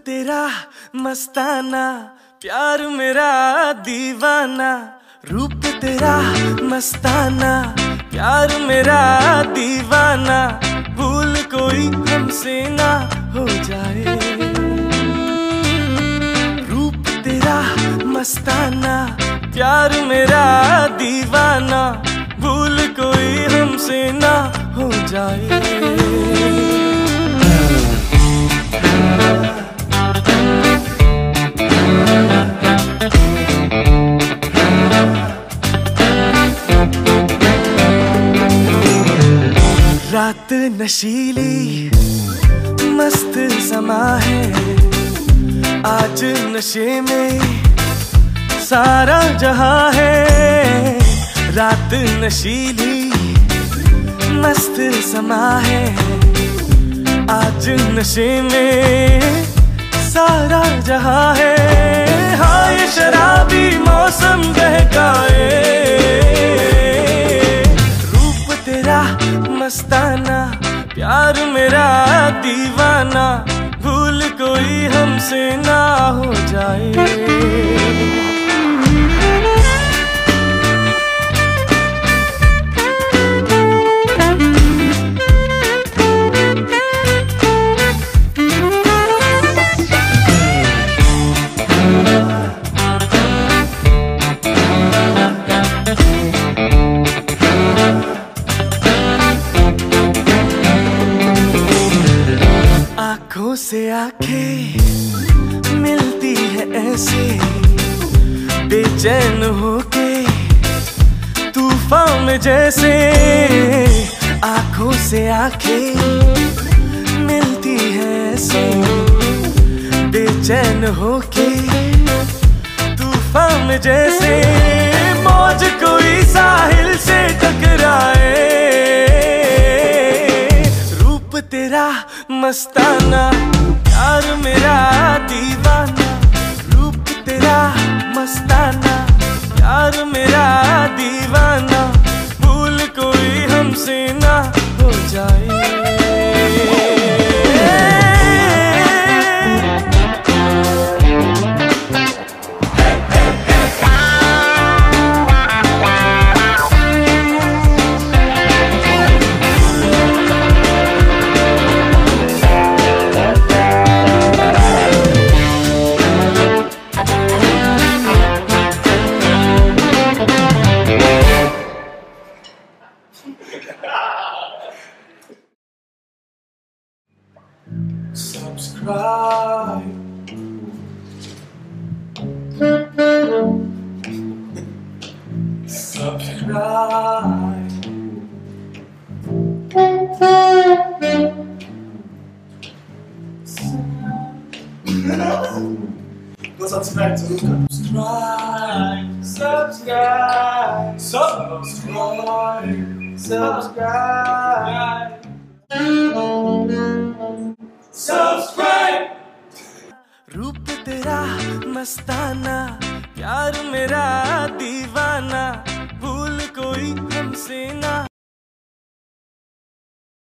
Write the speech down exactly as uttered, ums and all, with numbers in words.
तेरा मस्ताना, प्यार मेरा दीवाना। रूप तेरा मस्ताना, प्यार मेरा दीवाना। भूल कोई हमसे ना हो जाए। रूप तेरा मस्ताना, प्यार मेरा दीवाना। भूल कोई हमसे ना हो जाए। रात नशीली मस्त समा है, आज नशे में सारा जहां है। रात नशीली मस्त समा है, आज नशे में सारा जहां है। हाँ ये शराबी मौसम बहकाए। रूप तेरा मस्ताना, प्यार मेरा दीवाना। भूल कोई हमसे ना हो जाए। आँखों से आंखें मिलती है ऐसे, बेचैन होके तूफान में जैसे। आँखों से आंखें मिलती है ऐसे, बेचैन होके तूफान में जैसे। मौज कोई साहिल से टकराए। रूप तेरा मस्ताना, प्यार मेरा दीवाना। रूप तेरा मस्ताना, प्यार मेरा दीवाना। भूल कोई हमसे ना हो जाए। Subscribe. Subscribe. Go subscribe to Subscribe. Subscribe. Subscribe. Subscribe. Subscribe. रूप तेरा मस्ताना, प्यार मेरा दीवाना। भूल कोई हमसे ना